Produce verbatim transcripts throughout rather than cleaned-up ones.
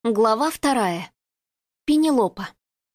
Глава вторая. Пенелопа.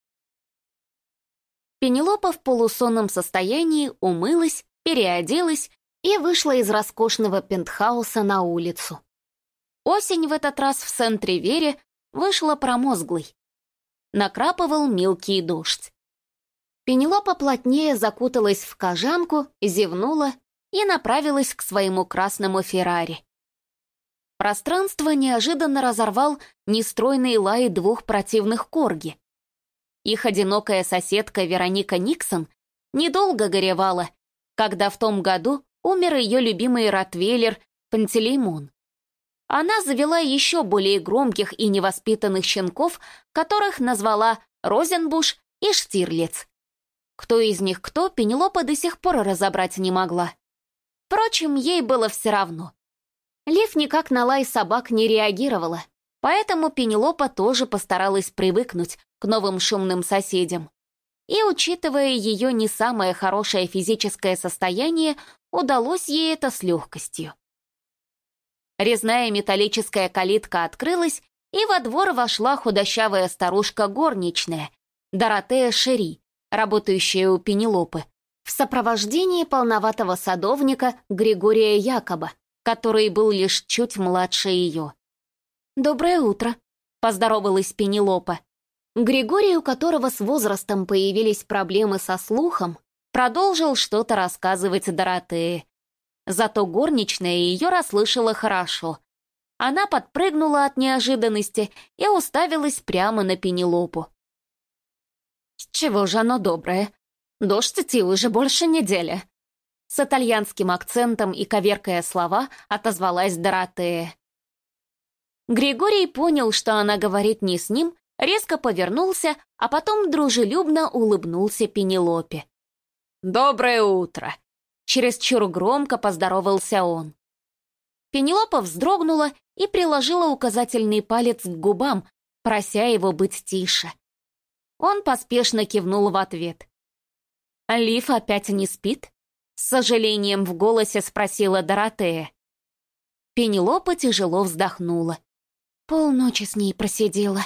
Пенелопа в полусонном состоянии умылась, переоделась и вышла из роскошного пентхауса на улицу. Осень в этот раз в Сент-Ривере вышла промозглой. Накрапывал мелкий дождь. Пенелопа плотнее закуталась в кожанку, зевнула и направилась к своему красному Феррари. Пространство неожиданно разорвал нестройный лай двух противных корги. Их одинокая соседка Вероника Никсон недолго горевала, когда в том году умер ее любимый ротвейлер Пантелеймон. Она завела еще более громких и невоспитанных щенков, которых назвала Розенбуш и Штирлиц. Кто из них кто, Пенелопа до сих пор разобрать не могла. Впрочем, ей было все равно. Лив никак на лай собак не реагировала, поэтому Пенелопа тоже постаралась привыкнуть к новым шумным соседям. И, учитывая ее не самое хорошее физическое состояние, удалось ей это с легкостью. Резная металлическая калитка открылась, и во двор вошла худощавая старушка горничная, Доротея Шери, работающая у Пенелопы, в сопровождении полноватого садовника Григория Якоба, который был лишь чуть младше ее. «Доброе утро», — поздоровалась Пенелопа. Григорий, у которого с возрастом появились проблемы со слухом, продолжил что-то рассказывать Доротее. Зато горничная ее расслышала хорошо. Она подпрыгнула от неожиданности и уставилась прямо на Пенелопу. «Чего же оно доброе? Дождь идти уже больше недели». С итальянским акцентом и коверкая слова отозвалась Доротея. Григорий понял, что она говорит не с ним, резко повернулся, а потом дружелюбно улыбнулся Пенелопе. «Доброе утро!» — чересчур громко поздоровался он. Пенелопа вздрогнула и приложила указательный палец к губам, прося его быть тише. Он поспешно кивнул в ответ. «Лив опять не спит?» С сожалением в голосе спросила Доротея. Пенелопа тяжело вздохнула. Полночи с ней просидела.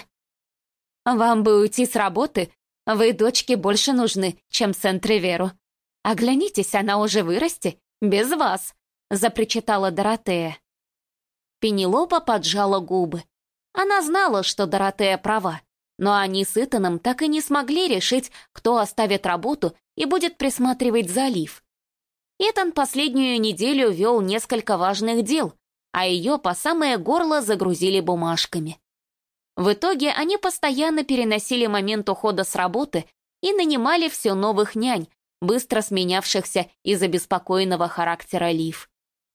«Вам бы уйти с работы, вы дочке больше нужны, чем Сент-Риверу. Оглянитесь, она уже вырасти, без вас», — запричитала Доротея. Пенелопа поджала губы. Она знала, что Доротея права, но они с Итаном так и не смогли решить, кто оставит работу и будет присматривать за Лив. Итан последнюю неделю вел несколько важных дел, а ее по самое горло загрузили бумажками. В итоге они постоянно переносили момент ухода с работы и нанимали все новых нянь, быстро сменявшихся из-за беспокойного характера Лив.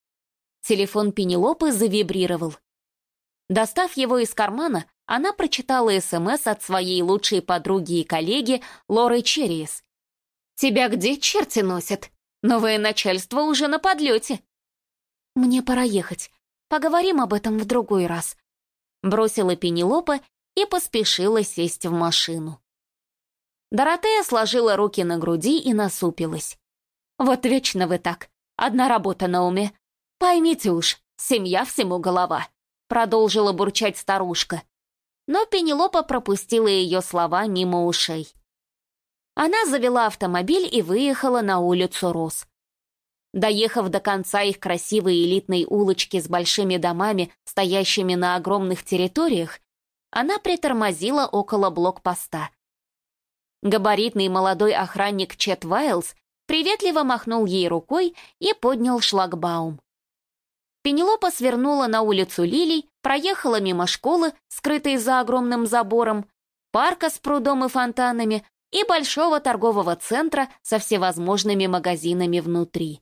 Телефон Пенелопы завибрировал. Достав его из кармана, она прочитала СМС от своей лучшей подруги и коллеги Лоры Черриес. «Тебя где черти носят? Новое начальство уже на подлете». «Мне пора ехать. Поговорим об этом в другой раз», — бросила Пенелопа и поспешила сесть в машину. Доротея сложила руки на груди и насупилась. «Вот вечно вы так. Одна работа на уме. Поймите уж, семья всему голова», — продолжила бурчать старушка. Но Пенелопа пропустила ее слова мимо ушей. Она завела автомобиль и выехала на улицу Роз. Доехав до конца их красивой элитной улочки с большими домами, стоящими на огромных территориях, она притормозила около блокпоста. Габаритный молодой охранник Чет Вайлз приветливо махнул ей рукой и поднял шлагбаум. Пенелопа свернула на улицу Лилий, проехала мимо школы, скрытой за огромным забором, парка с прудом и фонтанами, и большого торгового центра со всевозможными магазинами внутри.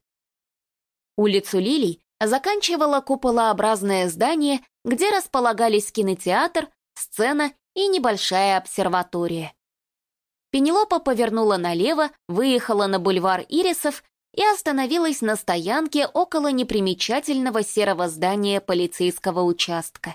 Улицу Лилий заканчивало куполообразное здание, где располагались кинотеатр, сцена и небольшая обсерватория. Пенелопа повернула налево, выехала на бульвар Ирисов и остановилась на стоянке около непримечательного серого здания полицейского участка.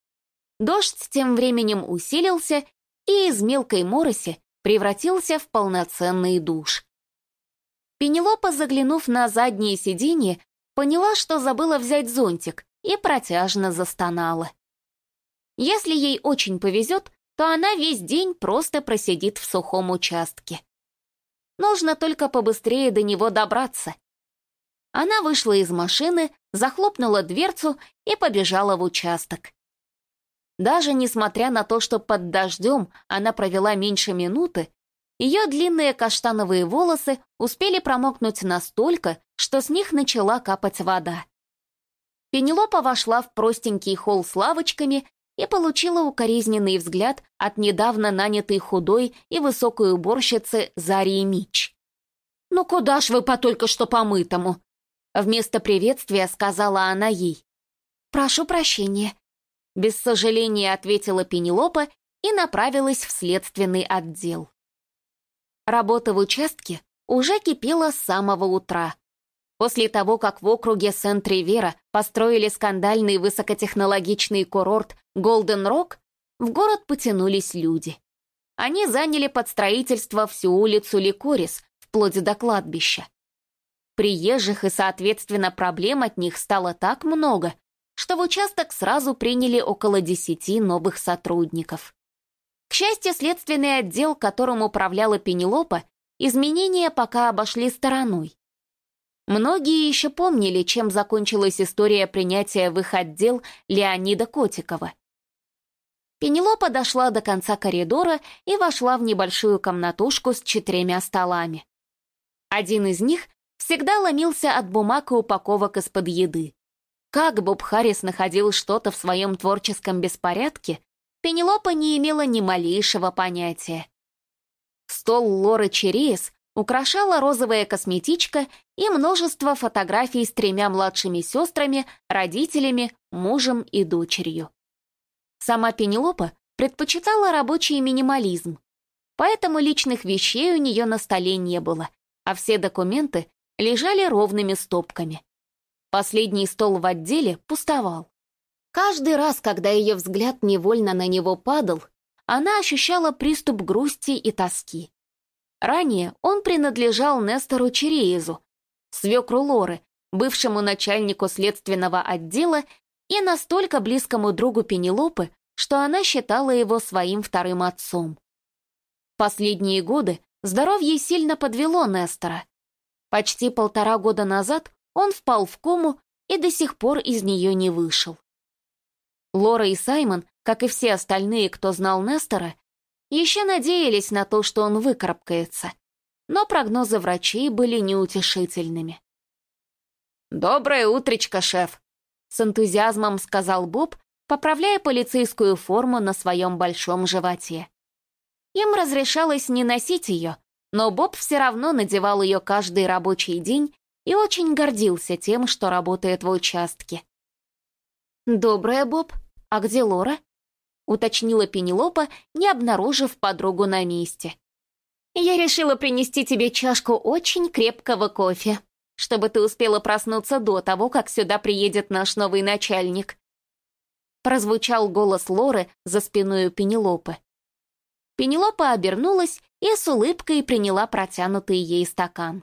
Дождь тем временем усилился и из мелкой мороси превратился в полноценный душ. Пенелопа, заглянув на заднее сиденье, поняла, что забыла взять зонтик, и протяжно застонала. Если ей очень повезет, то она весь день просто просидит в сухом участке. Нужно только побыстрее до него добраться. Она вышла из машины, захлопнула дверцу и побежала в участок. Даже несмотря на то, что под дождем она провела меньше минуты, ее длинные каштановые волосы успели промокнуть настолько, что с них начала капать вода. Пенелопа вошла в простенький холл с лавочками и получила укоризненный взгляд от недавно нанятой худой и высокой уборщицы Зарии Мич. «Ну куда ж вы по только что помытому?» Вместо приветствия сказала она ей. «Прошу прощения», — без сожаления ответила Пенелопа и направилась в следственный отдел. Работа в участке уже кипела с самого утра. После того, как в округе Сент-Ривера построили скандальный высокотехнологичный курорт Голден-Рок, в город потянулись люди. Они заняли под строительство всю улицу Ликорис, вплоть до кладбища. Приезжих и, соответственно, проблем от них стало так много, что в участок сразу приняли около десяти новых сотрудников. К счастью, следственный отдел, которым управляла Пенелопа, изменения пока обошли стороной. Многие еще помнили, чем закончилась история принятия в их отдел Леонида Котикова. Пенелопа дошла до конца коридора и вошла в небольшую комнатушку с четырьмя столами. Один из них всегда ломился от бумаг и упаковок из-под еды. Как Боб Харрис находил что-то в своем творческом беспорядке, Пенелопа не имела ни малейшего понятия. Стол Лоры Череес украшала розовая косметичка и множество фотографий с тремя младшими сестрами, родителями, мужем и дочерью. Сама Пенелопа предпочитала рабочий минимализм, поэтому личных вещей у нее на столе не было, а все документы лежали ровными стопками. Последний стол в отделе пустовал. Каждый раз, когда ее взгляд невольно на него падал, она ощущала приступ грусти и тоски. Ранее он принадлежал Нестору Череезу, свекру Лоры, бывшему начальнику следственного отдела и настолько близкому другу Пенелопы, что она считала его своим вторым отцом. Последние годы здоровье сильно подвело Нестора. Почти полтора года назад он впал в кому и до сих пор из нее не вышел. Лора и Саймон, как и все остальные, кто знал Нестора, еще надеялись на то, что он выкарабкается, но прогнозы врачей были неутешительными. «Доброе утречко, шеф!» — с энтузиазмом сказал Боб, поправляя полицейскую форму на своем большом животе. Им разрешалось не носить ее, но Боб все равно надевал ее каждый рабочий день и очень гордился тем, что работает в участке. «Доброе, Боб. А где Лора?» — уточнила Пенелопа, не обнаружив подругу на месте. «Я решила принести тебе чашку очень крепкого кофе, чтобы ты успела проснуться до того, как сюда приедет наш новый начальник». Прозвучал голос Лоры за спиной у Пенелопы. Пенелопа обернулась и с улыбкой приняла протянутый ей стакан.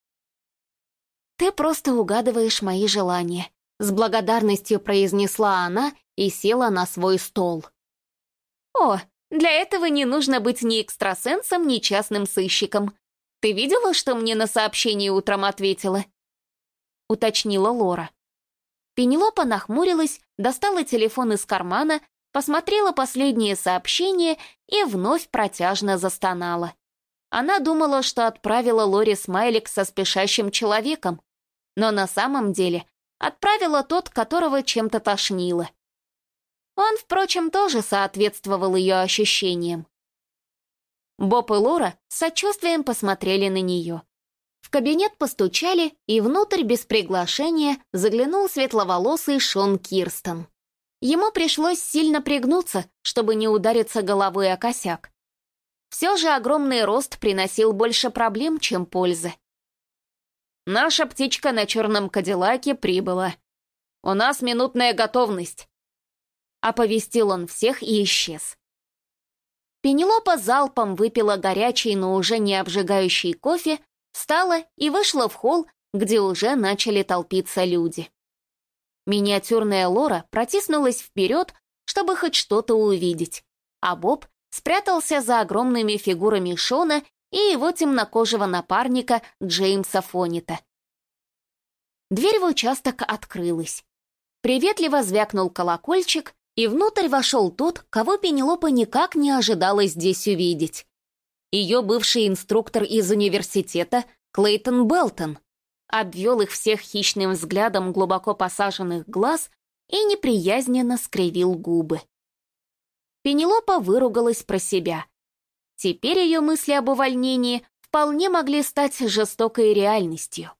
«Ты просто угадываешь мои желания», — с благодарностью произнесла она и села на свой стол. «О, для этого не нужно быть ни экстрасенсом, ни частным сыщиком. Ты видела, что мне на сообщение утром ответила?» — уточнила Лора. Пенелопа нахмурилась, достала телефон из кармана, посмотрела последнее сообщение и вновь протяжно застонала. Она думала, что отправила Лоре смайлик со спешащим человеком, но на самом деле отправила тот, которого чем-то тошнило. Он, впрочем, тоже соответствовал ее ощущениям. Боб и Лора с сочувствием посмотрели на нее. В кабинет постучали, и внутрь без приглашения заглянул светловолосый Шон Кирстен. Ему пришлось сильно пригнуться, чтобы не удариться головой о косяк. Все же огромный рост приносил больше проблем, чем пользы. «Наша птичка на черном кадиллаке прибыла. У нас минутная готовность», — оповестил он всех и исчез. Пенелопа залпом выпила горячий, но уже не обжигающий кофе, встала и вышла в холл, где уже начали толпиться люди. Миниатюрная Лора протиснулась вперед, чтобы хоть что-то увидеть, а Боб спрятался за огромными фигурами Шона и его темнокожего напарника Джеймса Фонита. Дверь в участок открылась. Приветливо звякнул колокольчик, и внутрь вошел тот, кого Пенелопа никак не ожидала здесь увидеть. Ее бывший инструктор из университета Клейтон Белтон обвел их всех хищным взглядом глубоко посаженных глаз и неприязненно скривил губы. Пенелопа выругалась про себя. Теперь ее мысли об увольнении вполне могли стать жестокой реальностью.